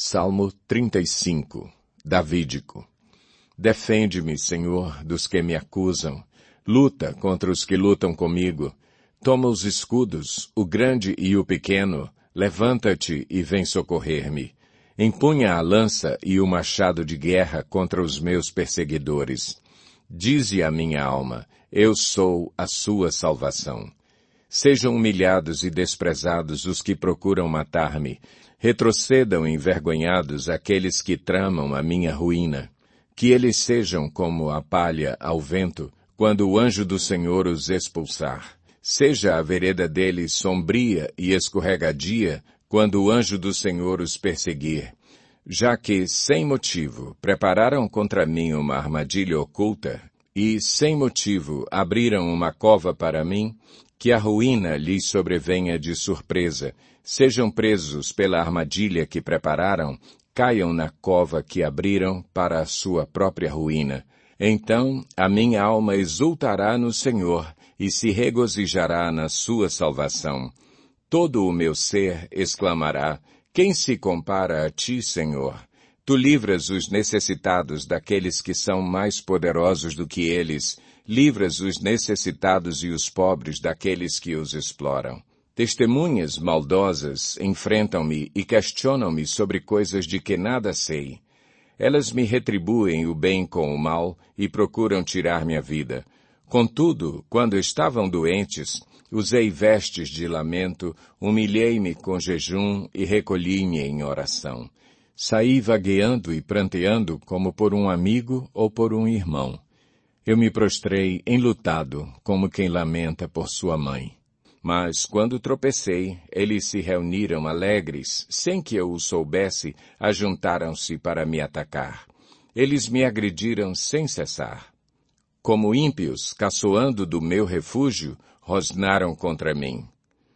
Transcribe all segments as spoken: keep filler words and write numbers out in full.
Salmo trinta e cinco, Davídico. Defende-me, Senhor, dos que me acusam. Luta contra os que lutam comigo. Toma os escudos, o grande e o pequeno. Levanta-te e vem socorrer-me. Empunha a lança e o machado de guerra contra os meus perseguidores. Dize a minha alma, eu sou a sua salvação. Sejam humilhados e desprezados os que procuram matar-me. Retrocedam envergonhados aqueles que tramam a minha ruína. Que eles sejam como a palha ao vento, quando o anjo do Senhor os expulsar. Seja a vereda deles sombria e escorregadia, quando o anjo do Senhor os perseguir. Já que, sem motivo, prepararam contra mim uma armadilha oculta, e, sem motivo, abriram uma cova para mim, que a ruína lhes sobrevenha de surpresa, sejam presos pela armadilha que prepararam, caiam na cova que abriram para a sua própria ruína. Então a minha alma exultará no Senhor e se regozijará na sua salvação. Todo o meu ser exclamará, quem se compara a ti, Senhor? Tu livras os necessitados daqueles que são mais poderosos do que eles, livras os necessitados e os pobres daqueles que os exploram. Testemunhas maldosas enfrentam-me e questionam-me sobre coisas de que nada sei. Elas me retribuem o bem com o mal e procuram tirar minha vida. Contudo, quando estavam doentes, usei vestes de lamento, humilhei-me com jejum e recolhi-me em oração. Saí vagueando e pranteando como por um amigo ou por um irmão. Eu me prostrei enlutado, como quem lamenta por sua mãe. Mas, quando tropecei, eles se reuniram alegres, sem que eu o soubesse, ajuntaram-se para me atacar. Eles me agrediram sem cessar. Como ímpios, caçoando do meu refúgio, rosnaram contra mim.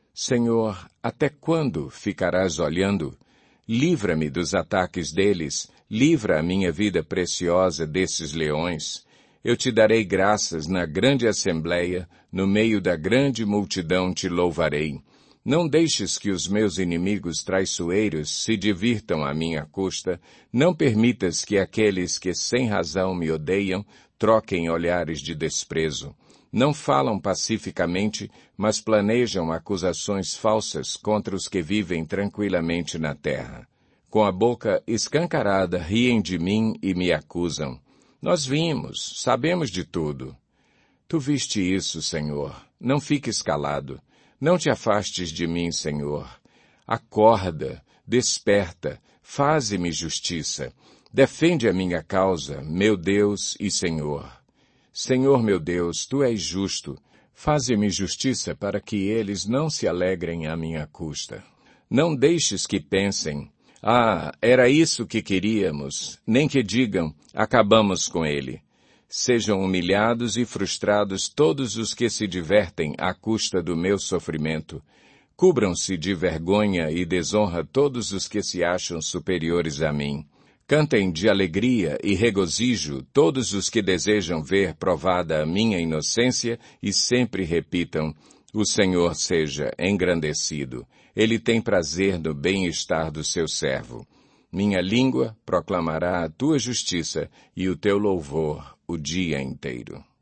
Senhor, até quando ficarás olhando? Livra-me dos ataques deles, livra a minha vida preciosa desses leões. Eu te darei graças na grande assembleia, no meio da grande multidão te louvarei. Não deixes que os meus inimigos traiçoeiros se divirtam à minha custa, não permitas que aqueles que sem razão me odeiam troquem olhares de desprezo. Não falam pacificamente, mas planejam acusações falsas contra os que vivem tranquilamente na terra. Com a boca escancarada riem de mim e me acusam. Nós vimos, sabemos de tudo. Tu viste isso, Senhor. Não fiques calado. Não te afastes de mim, Senhor. Acorda, desperta, faze-me justiça. Defende a minha causa, meu Deus e Senhor. Senhor meu Deus, tu és justo. Faze-me justiça para que eles não se alegrem à minha custa. Não deixes que pensem, ah, era isso que queríamos, nem que digam, acabamos com ele. Sejam humilhados e frustrados todos os que se divertem à custa do meu sofrimento. Cubram-se de vergonha e desonra todos os que se acham superiores a mim. Cantem de alegria e regozijo todos os que desejam ver provada a minha inocência e sempre repitam, o Senhor seja engrandecido. Ele tem prazer no bem-estar do seu servo. Minha língua proclamará a tua justiça e o teu louvor o dia inteiro.